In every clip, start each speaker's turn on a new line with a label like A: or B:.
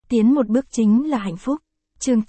A: Tiến một bước chính là hạnh phúc. Chương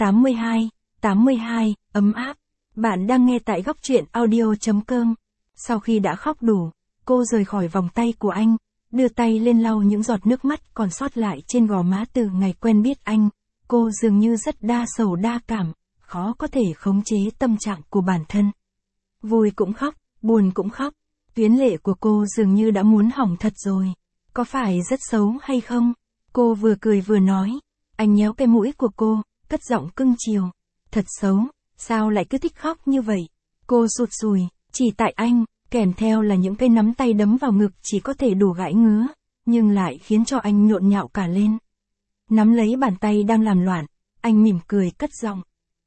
A: 82, ấm áp. Bạn đang nghe tại góc truyện audio.com. Sau khi đã khóc đủ, cô rời khỏi vòng tay của anh, đưa tay lên lau những giọt nước mắt còn sót lại trên gò má từ ngày quen biết anh. Cô dường như rất đa sầu đa cảm, khó có thể khống chế tâm trạng của bản thân. Vui cũng khóc, buồn cũng khóc. Tuyến lệ của cô dường như đã muốn hỏng thật rồi. Có phải rất xấu hay không? Cô vừa cười vừa nói. Anh nhéo cái mũi của cô, cất giọng cưng chiều. Thật xấu, sao lại cứ thích khóc như vậy? Cô sụt sùi, chỉ tại anh, kèm theo là những cái nắm tay đấm vào ngực chỉ có thể đủ gãi ngứa, nhưng lại khiến cho anh nhộn nhạo cả lên. Nắm lấy bàn tay đang làm loạn, anh mỉm cười cất giọng.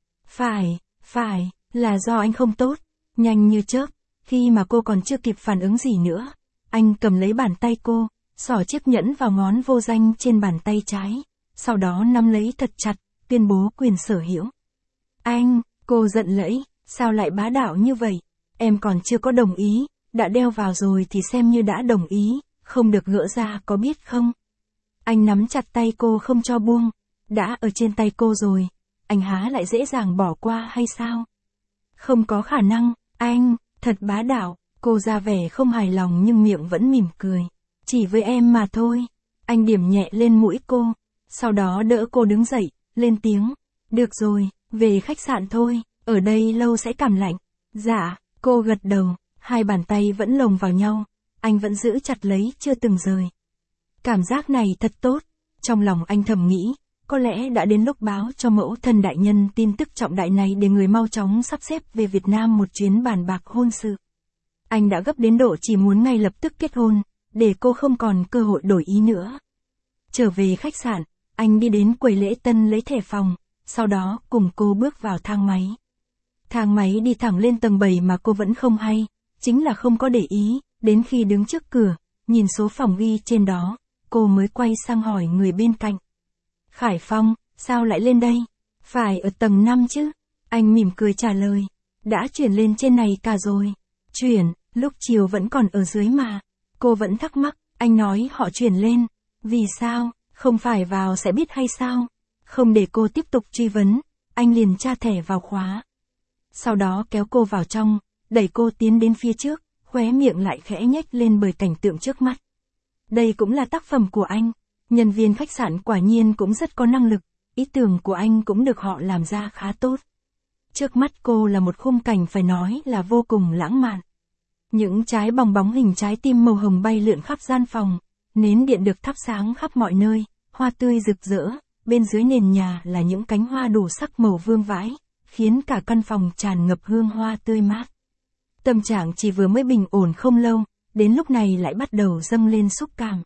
A: Phải, là do anh không tốt. Nhanh như chớp, khi mà cô còn chưa kịp phản ứng gì nữa, anh cầm lấy bàn tay cô, xỏ chiếc nhẫn vào ngón vô danh trên bàn tay trái, sau đó nắm lấy thật chặt, tuyên bố quyền sở hữu. Anh, cô giận lẫy, sao lại bá đạo như vậy? Em còn chưa có đồng ý, đã đeo vào rồi thì xem như đã đồng ý, không được gỡ ra có biết không? Anh nắm chặt tay cô không cho buông, đã ở trên tay cô rồi, anh há lại dễ dàng bỏ qua hay sao? Không có khả năng, anh, thật bá đạo, cô ra vẻ không hài lòng nhưng miệng vẫn mỉm cười. Chỉ với em mà thôi. Anh điểm nhẹ lên mũi cô, sau đó đỡ cô đứng dậy, lên tiếng. Được rồi, về khách sạn thôi, ở đây lâu sẽ cảm lạnh. Dạ, cô gật đầu, hai bàn tay vẫn lồng vào nhau, anh vẫn giữ chặt lấy chưa từng rời. Cảm giác này thật tốt, trong lòng anh thầm nghĩ, có lẽ đã đến lúc báo cho mẫu thân đại nhân tin tức trọng đại này để người mau chóng sắp xếp về Việt Nam một chuyến bàn bạc hôn sự. Anh đã gấp đến độ chỉ muốn ngay lập tức kết hôn, để cô không còn cơ hội đổi ý nữa. Trở về khách sạn, anh đi đến quầy lễ tân lấy thẻ phòng, sau đó cùng cô bước vào thang máy. Thang máy đi thẳng lên tầng 7 mà cô vẫn không hay, chính là không có để ý, đến khi đứng trước cửa, nhìn số phòng ghi trên đó, cô mới quay sang hỏi người bên cạnh. Khải Phong, sao lại lên đây? Phải ở tầng 5 chứ? Anh mỉm cười trả lời. Đã chuyển lên trên này cả rồi. Chuyển, lúc chiều vẫn còn ở dưới mà. Cô vẫn thắc mắc, anh nói họ chuyển lên. Vì sao, không phải vào sẽ biết hay sao? Không để cô tiếp tục truy vấn, anh liền tra thẻ vào khóa. Sau đó kéo cô vào trong, đẩy cô tiến đến phía trước, khóe miệng lại khẽ nhếch lên bởi cảnh tượng trước mắt. Đây cũng là tác phẩm của anh. Nhân viên khách sạn quả nhiên cũng rất có năng lực, ý tưởng của anh cũng được họ làm ra khá tốt. Trước mắt cô là một khung cảnh phải nói là vô cùng lãng mạn. Những trái bong bóng hình trái tim màu hồng bay lượn khắp gian phòng, nến điện được thắp sáng khắp mọi nơi, hoa tươi rực rỡ, bên dưới nền nhà là những cánh hoa đủ sắc màu vương vãi, khiến cả căn phòng tràn ngập hương hoa tươi mát. Tâm trạng chỉ vừa mới bình ổn không lâu, đến lúc này lại bắt đầu dâng lên xúc cảm.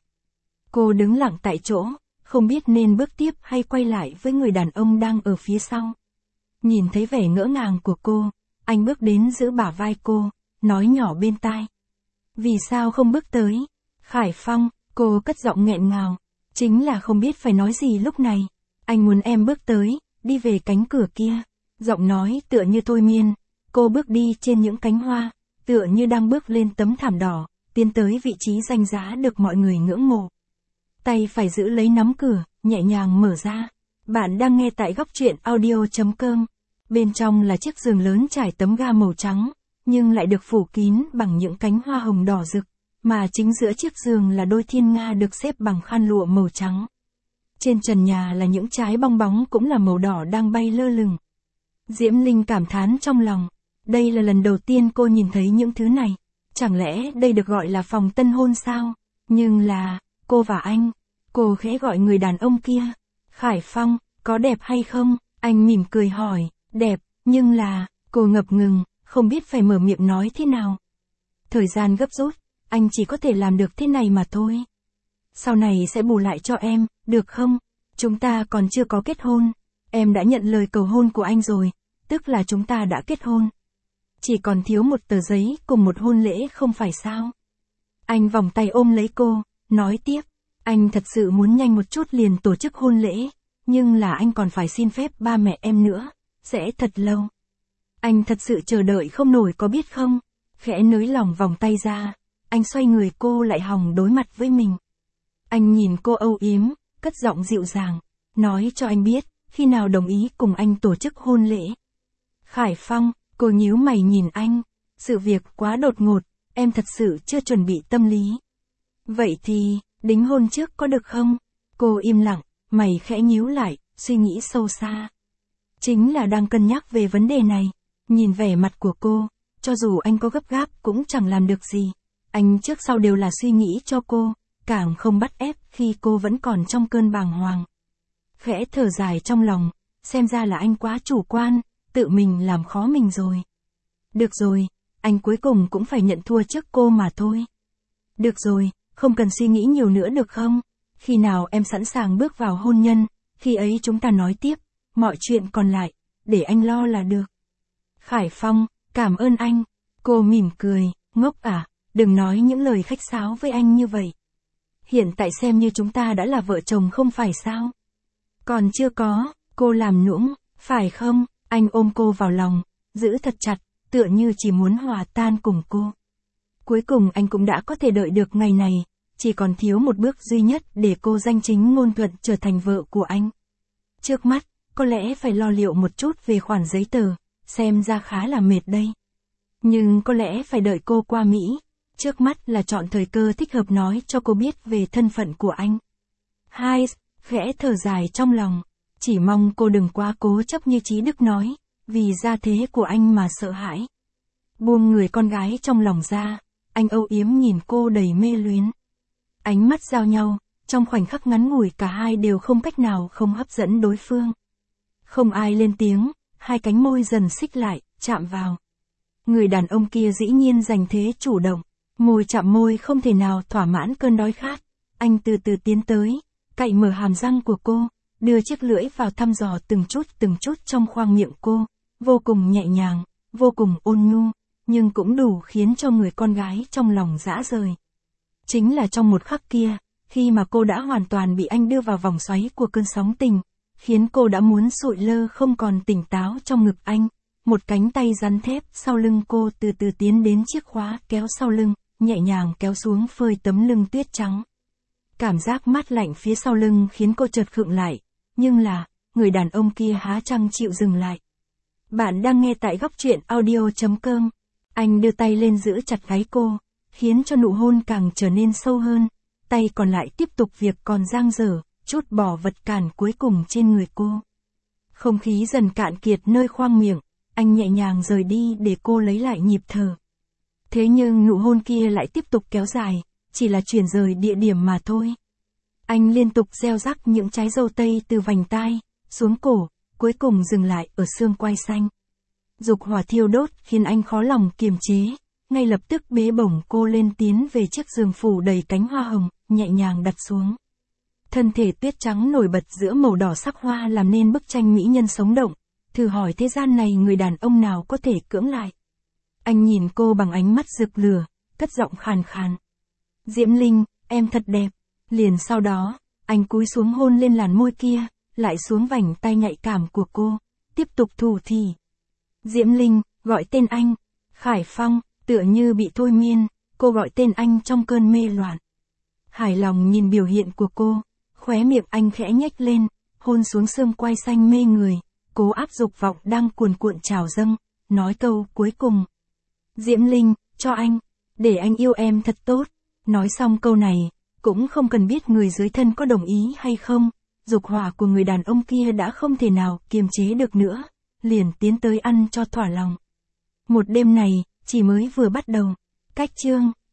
A: Cô đứng lặng tại chỗ, không biết nên bước tiếp hay quay lại với người đàn ông đang ở phía sau. Nhìn thấy vẻ ngỡ ngàng của cô, anh bước đến giữ bả vai cô, nói nhỏ bên tai. Vì sao không bước tới? Khải Phong, cô cất giọng nghẹn ngào, chính là không biết phải nói gì lúc này. Anh muốn em bước tới, đi về cánh cửa kia. Giọng nói tựa như thôi miên, cô bước đi trên những cánh hoa, tựa như đang bước lên tấm thảm đỏ, tiến tới vị trí danh giá được mọi người ngưỡng mộ. Tay phải giữ lấy nắm cửa, nhẹ nhàng mở ra. Bạn đang nghe tại góc truyện audio.com. Bên trong là chiếc giường lớn trải tấm ga màu trắng, nhưng lại được phủ kín bằng những cánh hoa hồng đỏ rực, mà chính giữa chiếc giường là đôi thiên nga được xếp bằng khăn lụa màu trắng. Trên trần nhà là những trái bong bóng cũng là màu đỏ đang bay lơ lửng. Diễm Linh cảm thán trong lòng, đây là lần đầu tiên cô nhìn thấy những thứ này. Chẳng lẽ đây được gọi là phòng tân hôn sao? Nhưng là, cô và anh. Cô khẽ gọi người đàn ông kia. Khải Phong, có đẹp hay không? Anh mỉm cười hỏi, đẹp, nhưng là, cô ngập ngừng, không biết phải mở miệng nói thế nào. Thời gian gấp rút, anh chỉ có thể làm được thế này mà thôi. Sau này sẽ bù lại cho em, được không? Chúng ta còn chưa có kết hôn. Em đã nhận lời cầu hôn của anh rồi, tức là chúng ta đã kết hôn. Chỉ còn thiếu một tờ giấy cùng một hôn lễ không phải sao? Anh vòng tay ôm lấy cô, nói tiếp. Anh thật sự muốn nhanh một chút liền tổ chức hôn lễ, nhưng là anh còn phải xin phép ba mẹ em nữa, sẽ thật lâu. Anh thật sự chờ đợi không nổi có biết không? Khẽ nới lỏng vòng tay ra, anh xoay người cô lại hòng đối mặt với mình. Anh nhìn cô âu yếm, cất giọng dịu dàng. nói cho anh biết, khi nào đồng ý cùng anh tổ chức hôn lễ. Khải Phong, cô nhíu mày nhìn anh, sự việc quá đột ngột, em thật sự chưa chuẩn bị tâm lý. Vậy thì, đính hôn trước có được không? Cô im lặng, mày khẽ nhíu lại, suy nghĩ sâu xa. Chính là đang cân nhắc về vấn đề này. Nhìn vẻ mặt của cô, cho dù anh có gấp gáp cũng chẳng làm được gì. Anh trước sau đều là suy nghĩ cho cô, càng không bắt ép khi cô vẫn còn trong cơn bàng hoàng. Khẽ thở dài trong lòng, xem ra là anh quá chủ quan, tự mình làm khó mình rồi. Được rồi, anh cuối cùng cũng phải nhận thua trước cô mà thôi. Được rồi, không cần suy nghĩ nhiều nữa được không? Khi nào em sẵn sàng bước vào hôn nhân, khi ấy chúng ta nói tiếp, mọi chuyện còn lại, để anh lo là được. Khải Phong, cảm ơn anh. Cô mỉm cười, ngốc à, đừng nói những lời khách sáo với anh như vậy. Hiện tại xem như chúng ta đã là vợ chồng không phải sao? Còn chưa có, cô làm nũng, phải không? Anh ôm cô vào lòng, giữ thật chặt, tựa như chỉ muốn hòa tan cùng cô. Cuối cùng anh cũng đã có thể đợi được ngày này, chỉ còn thiếu một bước duy nhất để cô danh chính ngôn thuận trở thành vợ của anh. Trước mắt, có lẽ phải lo liệu một chút về khoản giấy tờ, xem ra khá là mệt đây. Nhưng có lẽ phải đợi cô qua Mỹ, trước mắt là chọn thời cơ thích hợp nói cho cô biết về thân phận của anh. Hai, khẽ thở dài trong lòng, chỉ mong cô đừng quá cố chấp như Chí Đức nói, vì gia thế của anh mà sợ hãi. Buông người con gái trong lòng ra, anh âu yếm nhìn cô đầy mê luyến. Ánh mắt giao nhau, trong khoảnh khắc ngắn ngủi cả hai đều không cách nào không hấp dẫn đối phương. Không ai lên tiếng, hai cánh môi dần xích lại, chạm vào. Người đàn ông kia dĩ nhiên giành thế chủ động, môi chạm môi không thể nào thỏa mãn cơn đói khát. Anh từ từ tiến tới, cạy mở hàm răng của cô, đưa chiếc lưỡi vào thăm dò từng chút trong khoang miệng cô, vô cùng nhẹ nhàng, vô cùng ôn nhu, nhưng cũng đủ khiến cho người con gái trong lòng rã rời. Chính là trong một khắc kia, khi mà cô đã hoàn toàn bị anh đưa vào vòng xoáy của cơn sóng tình, khiến cô đã muốn sụi lơ không còn tỉnh táo trong ngực anh. Một cánh tay rắn thép sau lưng cô từ từ tiến đến chiếc khóa kéo sau lưng, nhẹ nhàng kéo xuống phơi tấm lưng tuyết trắng. Cảm giác mát lạnh phía sau lưng khiến cô chợt khựng lại, nhưng là, người đàn ông kia há chăng chịu dừng lại. Bạn đang nghe tại góc truyện audio.com. Anh đưa tay lên giữ chặt gáy cô, khiến cho nụ hôn càng trở nên sâu hơn, tay còn lại tiếp tục việc còn dang dở, chút bỏ vật cản cuối cùng trên người cô. Không khí dần cạn kiệt nơi khoang miệng, anh nhẹ nhàng rời đi để cô lấy lại nhịp thở. Thế nhưng nụ hôn kia lại tiếp tục kéo dài, chỉ là chuyển rời địa điểm mà thôi. Anh liên tục gieo rắc những trái dâu tây từ vành tai, xuống cổ, cuối cùng dừng lại ở xương quai xanh. Dục hỏa thiêu đốt khiến anh khó lòng kiềm chế, ngay lập tức bế bổng cô lên tiến về chiếc giường phủ đầy cánh hoa hồng, nhẹ nhàng đặt xuống. Thân thể tuyết trắng nổi bật giữa màu đỏ sắc hoa làm nên bức tranh mỹ nhân sống động, thử hỏi thế gian này người đàn ông nào có thể cưỡng lại. Anh nhìn cô bằng ánh mắt rực lửa, cất giọng khàn khàn. Diễm Linh, em thật đẹp. Liền sau đó, anh cúi xuống hôn lên làn môi kia, lại xuống vành tay nhạy cảm của cô, tiếp tục thủ thỉ. Diễm Linh, gọi tên anh. Khải Phong, tựa như bị thôi miên, cô gọi tên anh trong cơn mê loạn. Hài lòng nhìn biểu hiện của cô, khóe miệng anh khẽ nhếch lên, hôn xuống xương quai xanh mê người, cố áp dục vọng đang cuồn cuộn trào dâng, nói câu cuối cùng. Diễm Linh, cho anh, để anh yêu em thật tốt. Nói xong câu này, cũng không cần biết người dưới thân có đồng ý hay không, dục hỏa của người đàn ông kia đã không thể nào kiềm chế được nữa, liền tiến tới ăn cho thỏa lòng. Một đêm này, chỉ mới vừa bắt đầu. Cách chương